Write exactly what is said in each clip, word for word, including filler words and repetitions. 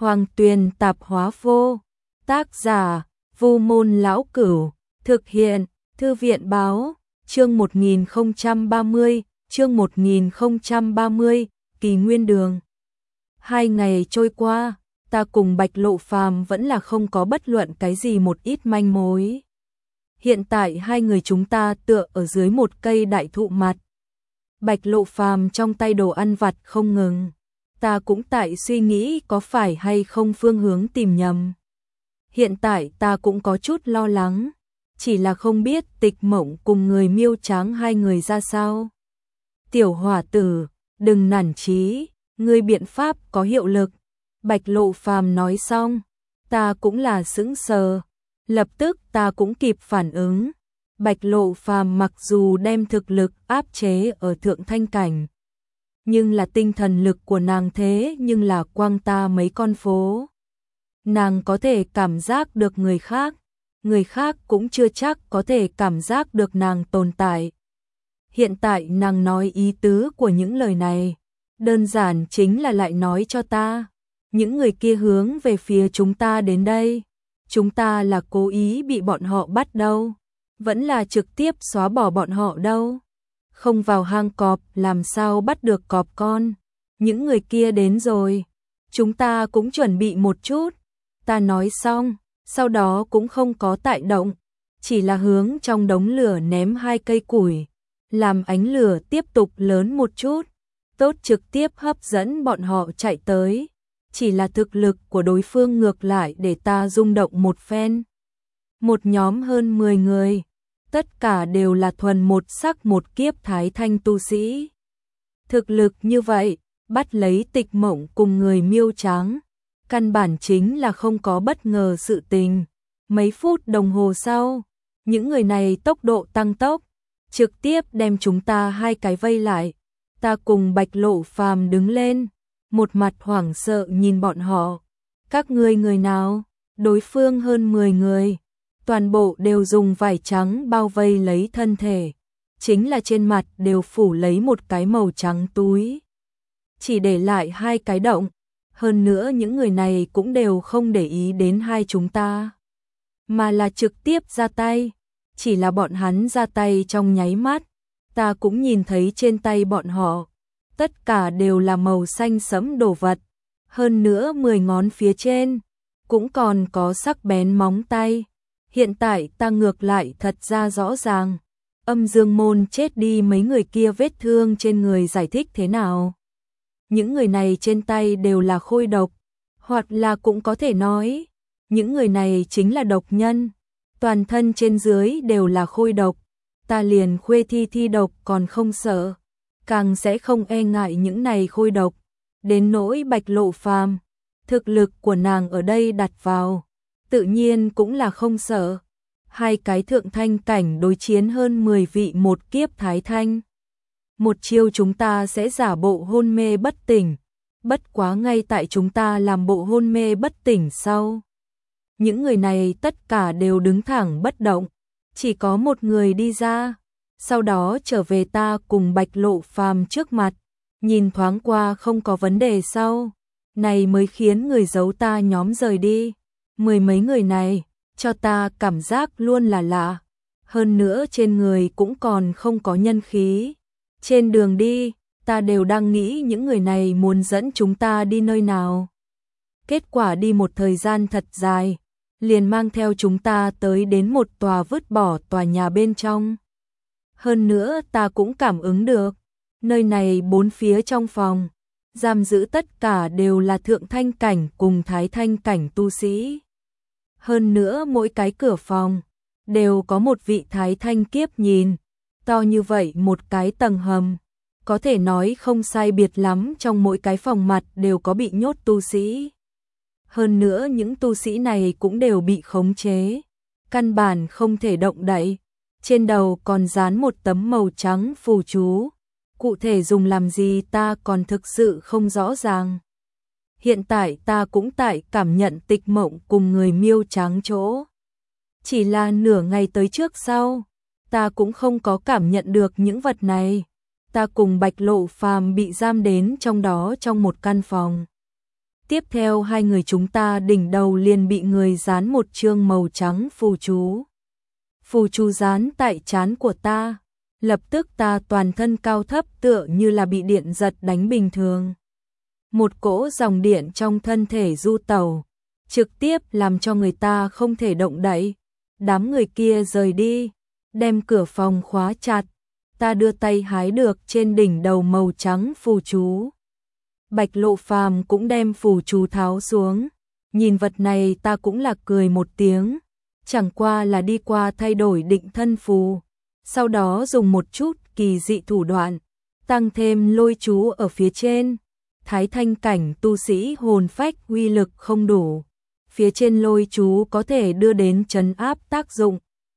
Hoàng Tuyền Tạp Hóa Vô. Tác giả: Vu Môn Lão Cửu. Thực hiện: Thư viện Báo. Chương một nghìn không trăm ba mươi, chương một nghìn không trăm ba mươi, Kỳ Nguyên Đường. Hai ngày trôi qua, ta cùng Bạch Lộ Phàm vẫn là không có bất luận cái gì một ít manh mối. Hiện tại hai người chúng ta tựa ở dưới một cây đại thụ mặt. Bạch Lộ Phàm trong tay đồ ăn vặt không ngừng. Ta cũng tại suy nghĩ có phải hay không phương hướng tìm nhầm. Hiện tại ta cũng có chút lo lắng, chỉ là không biết Tịch Mộng cùng người Miêu Tráng hai người ra sao. Tiểu hỏa tử, đừng nản chí, ngươi biện pháp có hiệu lực. Bạch Lộ Phàm nói xong, ta cũng là sững sờ, lập tức ta cũng kịp phản ứng. Bạch Lộ Phàm mặc dù đem thực lực áp chế ở thượng thanh cảnh, nhưng là tinh thần lực của nàng thế nhưng là quang ta mấy con phố. Nàng có thể cảm giác được người khác, người khác cũng chưa chắc có thể cảm giác được nàng tồn tại. Hiện tại nàng nói ý tứ của những lời này, đơn giản chính là lại nói cho ta, những người kia hướng về phía chúng ta đến đây, chúng ta là cố ý bị bọn họ bắt đâu, vẫn là trực tiếp xóa bỏ bọn họ đâu. Không vào hang cọp làm sao bắt được cọp con, những người kia đến rồi, chúng ta cũng chuẩn bị một chút. Ta nói xong, sau đó cũng không có tại động, chỉ là hướng trong đống lửa ném hai cây củi, làm ánh lửa tiếp tục lớn một chút, tốt trực tiếp hấp dẫn bọn họ chạy tới. Chỉ là thực lực của đối phương ngược lại để ta rung động một phen. Một nhóm hơn mười người, tất cả đều là thuần một sắc một kiếp thái thanh tu sĩ. Thực lực như vậy, bắt lấy Tịch Mộng cùng người Miêu Tráng, căn bản chính là không có bất ngờ sự tình. Mấy phút đồng hồ sau, những người này tốc độ tăng tốc, trực tiếp đem chúng ta hai cái vây lại. Ta cùng Bạch Lộ Phàm đứng lên, một mặt hoảng sợ nhìn bọn họ. Các ngươi người nào? Đối phương hơn mười người, toàn bộ đều dùng vải trắng bao vây lấy thân thể, chính là trên mặt đều phủ lấy một cái màu trắng túi, chỉ để lại hai cái động. Hơn nữa những người này cũng đều không để ý đến hai chúng ta, mà là trực tiếp ra tay. Chỉ là bọn hắn ra tay trong nháy mắt, ta cũng nhìn thấy trên tay bọn họ, tất cả đều là màu xanh sẫm đồ vật. Hơn nữa mười ngón phía trên, cũng còn có sắc bén móng tay. Hiện tại ta ngược lại thật ra rõ ràng, Âm Dương Môn chết đi mấy người kia vết thương trên người giải thích thế nào. Những người này trên tay đều là khôi độc, hoặc là cũng có thể nói, những người này chính là độc nhân, toàn thân trên dưới đều là khôi độc. Ta liền khuê thi thi độc còn không sợ, càng sẽ không e ngại những này khôi độc. Đến nỗi Bạch Lộ Phàm, thực lực của nàng ở đây đặt vào, tự nhiên cũng là không sợ. Hai cái thượng thanh cảnh đối chiến hơn mười vị một kiếp thái thanh. Một chiêu chúng ta sẽ giả bộ hôn mê bất tỉnh, bất quá ngay tại chúng ta làm bộ hôn mê bất tỉnh sau, những người này tất cả đều đứng thẳng bất động, chỉ có một người đi ra, sau đó trở về ta cùng Bạch Lộ Phàm trước mặt, nhìn thoáng qua không có vấn đề sau, này mới khiến người giấu ta nhóm rời đi. Mười mấy người này, cho ta cảm giác luôn là lạ, hơn nữa trên người cũng còn không có nhân khí. Trên đường đi, ta đều đang nghĩ những người này muốn dẫn chúng ta đi nơi nào. Kết quả đi một thời gian thật dài, liền mang theo chúng ta tới đến một tòa vứt bỏ tòa nhà bên trong. Hơn nữa ta cũng cảm ứng được, nơi này bốn phía trong phòng, giam giữ tất cả đều là thượng thanh cảnh cùng thái thanh cảnh tu sĩ. Hơn nữa mỗi cái cửa phòng, đều có một vị thái thanh kiếp nhìn. To như vậy một cái tầng hầm, có thể nói không sai biệt lắm, trong mỗi cái phòng mặt đều có bị nhốt tu sĩ. Hơn nữa những tu sĩ này cũng đều bị khống chế, căn bản không thể động đậy. Trên đầu còn dán một tấm màu trắng phù chú, cụ thể dùng làm gì ta còn thực sự không rõ ràng. Hiện tại ta cũng tại cảm nhận Tịch Mộng cùng người Miêu Tráng chỗ, chỉ là nửa ngày tới trước sau, ta cũng không có cảm nhận được những vật này. Ta cùng Bạch Lộ Phàm bị giam đến trong đó trong một căn phòng. Tiếp theo hai người chúng ta đỉnh đầu liền bị người dán một chương màu trắng phù chú. Phù chú dán tại trán của ta, lập tức ta toàn thân cao thấp tựa như là bị điện giật đánh bình thường. Một cỗ dòng điện trong thân thể du tẩu, trực tiếp làm cho người ta không thể động đậy. Đám người kia rời đi, đem cửa phòng khóa chặt. Ta đưa tay hái được trên đỉnh đầu màu trắng phù chú. Bạch Lộ Phàm cũng đem phù chú tháo xuống. Nhìn vật này ta cũng là cười một tiếng. Chẳng qua là đi qua thay đổi định thân phù. Sau đó dùng một chút kỳ dị thủ đoạn, tăng thêm lôi chú ở phía trên. Thái thanh cảnh tu sĩ hồn phách uy lực không đủ. Phía trên lôi chú có thể đưa đến trấn áp tác dụng.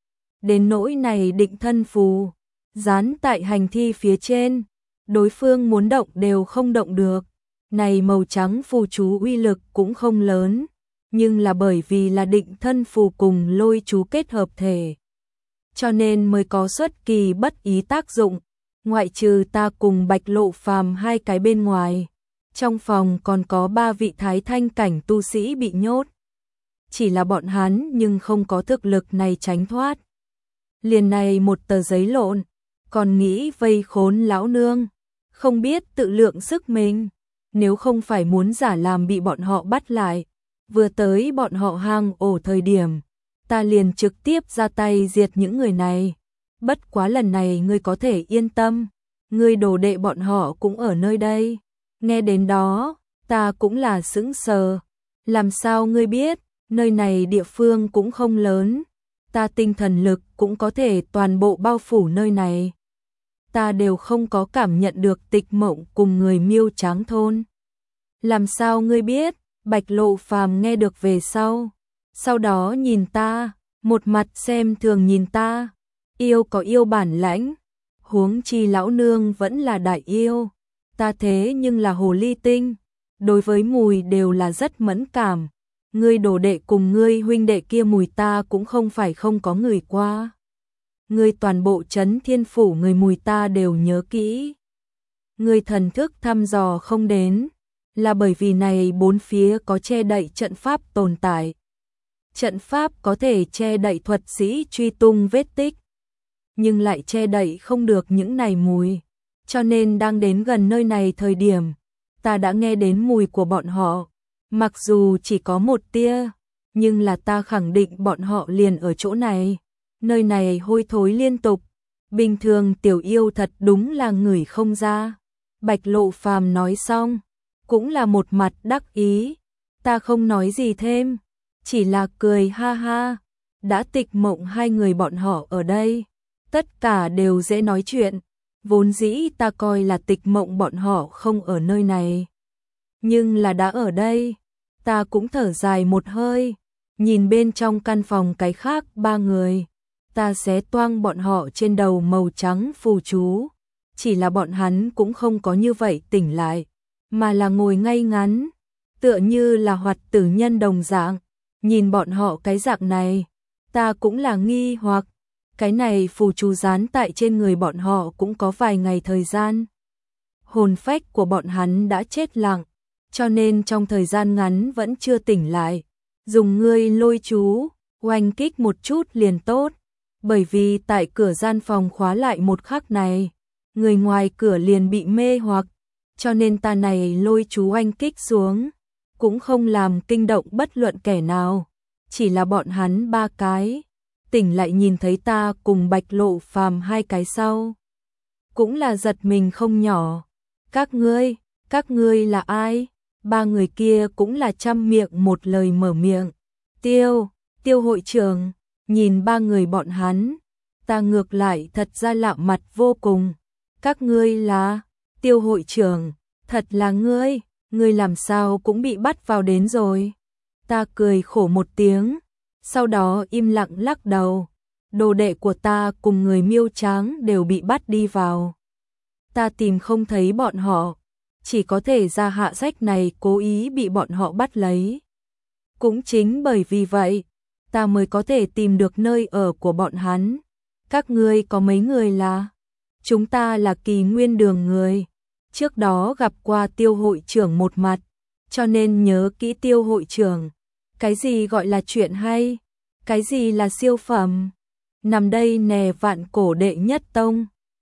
Đến nỗi này định thân phù, dán tại hành thi phía trên, đối phương muốn động đều không động được. Này màu trắng phù chú uy lực cũng không lớn, nhưng là bởi vì là định thân phù cùng lôi chú kết hợp thể, cho nên mới có xuất kỳ bất ý tác dụng. Ngoại trừ ta cùng Bạch Lộ Phàm hai cái bên ngoài, trong phòng còn có ba vị thái thanh cảnh tu sĩ bị nhốt. Chỉ là bọn hắn nhưng không có thực lực này tránh thoát. Liền này một tờ giấy lộn, còn nghĩ vây khốn lão nương, không biết tự lượng sức mình. Nếu không phải muốn giả làm bị bọn họ bắt lại, vừa tới bọn họ hang ổ thời điểm, ta liền trực tiếp ra tay diệt những người này. Bất quá lần này ngươi có thể yên tâm, ngươi đồ đệ bọn họ cũng ở nơi đây. Nghe đến đó, ta cũng là sững sờ. Làm sao ngươi biết, nơi này địa phương cũng không lớn, ta tinh thần lực cũng có thể toàn bộ bao phủ nơi này. Ta đều không có cảm nhận được Tịch Mộng cùng người Miêu Tráng thôn. Làm sao ngươi biết? Bạch Lộ Phàm nghe được về sau, sau đó nhìn ta, một mặt xem thường nhìn ta. Yêu có yêu bản lãnh, huống chi lão nương vẫn là đại yêu, ta thế nhưng là hồ ly tinh, đối với mùi đều là rất mẫn cảm. Ngươi đồ đệ cùng ngươi huynh đệ kia mùi ta cũng không phải không có người qua. Ngươi toàn bộ trấn Thiên Phủ người mùi ta đều nhớ kỹ. Ngươi thần thức thăm dò không đến, là bởi vì này bốn phía có che đậy trận pháp tồn tại. Trận pháp có thể che đậy thuật sĩ truy tung vết tích, nhưng lại che đậy không được những này mùi. Cho nên đang đến gần nơi này thời điểm, ta đã nghe đến mùi của bọn họ. Mặc dù chỉ có một tia, nhưng là ta khẳng định bọn họ liền ở chỗ này. Nơi này hôi thối liên tục, bình thường tiểu yêu thật đúng là ngửi không ra. Bạch Lộ Phàm nói xong, cũng là một mặt đắc ý. Ta không nói gì thêm, chỉ là cười ha ha. Đã Tịch Mộng hai người bọn họ ở đây, tất cả đều dễ nói chuyện. Vốn dĩ ta coi là Tịch Mộng bọn họ không ở nơi này, nhưng là đã ở đây. Ta cũng thở dài một hơi, nhìn bên trong căn phòng cái khác ba người, ta xé toang bọn họ trên đầu màu trắng phù chú. Chỉ là bọn hắn cũng không có như vậy tỉnh lại, mà là ngồi ngay ngắn, tựa như là hoạt tử nhân đồng dạng. Nhìn bọn họ cái dạng này, ta cũng là nghi hoặc, cái này phù chú dán tại trên người bọn họ cũng có vài ngày thời gian. Hồn phách của bọn hắn đã chết lặng, cho nên trong thời gian ngắn vẫn chưa tỉnh lại. Dùng ngươi lôi chú, oanh kích một chút liền tốt, bởi vì tại cửa gian phòng khóa lại một khắc này, người ngoài cửa liền bị mê hoặc, cho nên ta này lôi chú oanh kích xuống, cũng không làm kinh động bất luận kẻ nào, chỉ là bọn hắn ba cái, tỉnh lại nhìn thấy ta cùng Bạch Lộ Phàm hai cái sau. Cũng là giật mình không nhỏ. Các ngươi, các ngươi là ai? Ba người kia cũng là trăm miệng một lời mở miệng. Tiêu, Tiêu hội trưởng, nhìn ba người bọn hắn, ta ngược lại thật ra lạ mặt vô cùng. Các ngươi là, Tiêu hội trưởng, thật là ngươi, ngươi làm sao cũng bị bắt vào đến rồi. Ta cười khổ một tiếng, sau đó im lặng lắc đầu. Đồ đệ của ta cùng người Miêu Tráng đều bị bắt đi vào. Ta tìm không thấy bọn họ, chỉ có thể ra hạ sách này cố ý bị bọn họ bắt lấy. Cũng chính bởi vì vậy, ta mới có thể tìm được nơi ở của bọn hắn. Các ngươi có mấy người là? Chúng ta là Kỳ Nguyên Đường người. Trước đó gặp qua Tiêu hội trưởng một mặt, cho nên nhớ kỹ Tiêu hội trưởng. Cái gì gọi là chuyện hay? Cái gì là siêu phẩm? Nằm đây nè vạn cổ đệ nhất tông.